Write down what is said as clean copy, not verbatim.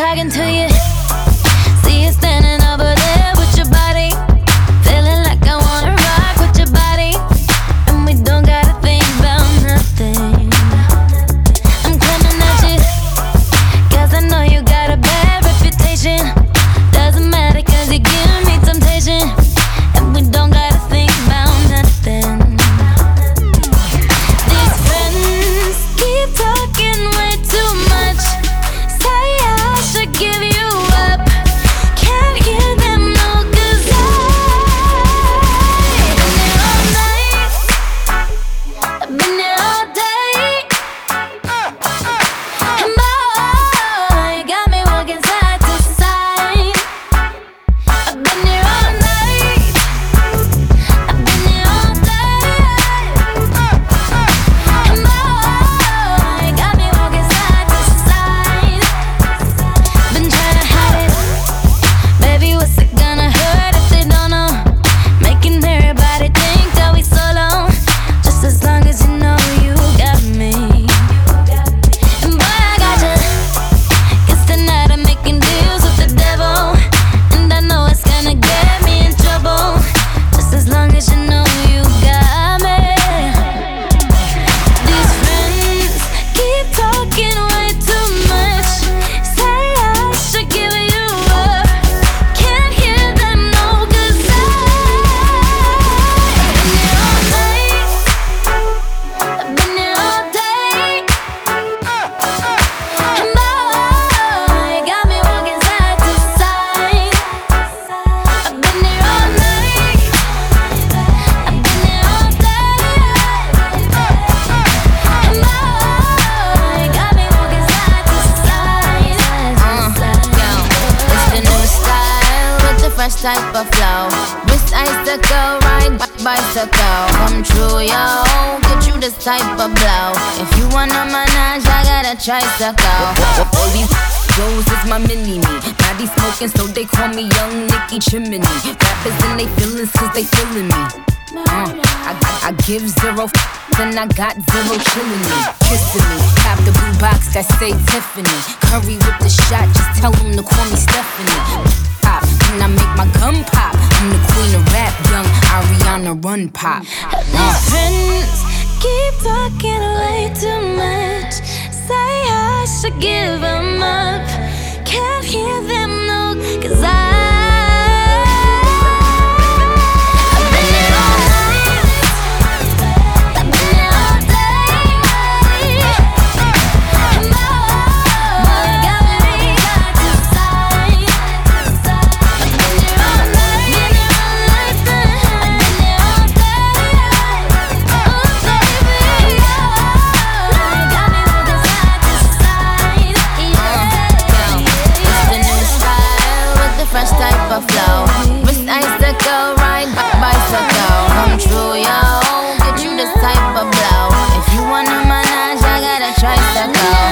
talking to you. See you standing over there with your body, feeling like I wanna rock with your body, and we don't gotta think about nothing. I'm coming at you, 'cause I know you got a bad reputation. Doesn't matter 'cause you give me temptation, and we don't gotta think about nothing. These friends keep talking way too much. Say I should give you up. Can't hear them, no, 'cause I've been there all night, I've been there all day, and boy, you got me walking side to side. I've been there all night, I've been there all day, and boy, you got me walking side to side. Been trying to hide it, baby, what's it gonna hurt if they don't know? Making everybody think that we solo, just as long as you know you got me. And boy, I got you, 'cause tonight I'm making deals with the devil, and I know it's gonna get me in trouble, just as long as you know you got me. These friends keep talking way too much. Say I should give you up. Can't hear them, no, 'cause I've been there all night, I've been there all day, and boy, you got me walking side to side. I've been there all night, I've been there all day, and boy, you got me walking side to side. It's the new style with the fresh type of flow. Wrist icicle, ride bicycle. Come true, yo. Get you this type of blow. If you wanna manage, I got a tricycle. All these goes is my mini-me. Body smoking, so they call me Young Nicky Chimney. Rappers in they feelings, 'cause they feeling me. I give zero then I got zero chillin' me, kissing me. Cop the blue box that say Tiffany. Curry with the shot, just tell them to call me Stephanie. Pop, and I make my gun pop. I'm the queen of rap, young Ariana Run Pop. These friends keep talking way too much. Say I should give them up. Can't hear them, no, 'cause I've been there all night, I've been there all day, and boy, you got me side to side. I've been there all night, I've been there all day, oh baby, you got me walking side to side. It's the new style with the fresh type of flow. Wrist icicle, ride bicycle. Come true, yo. Get you this type of blow. If you wanna manage, I got a tricycle.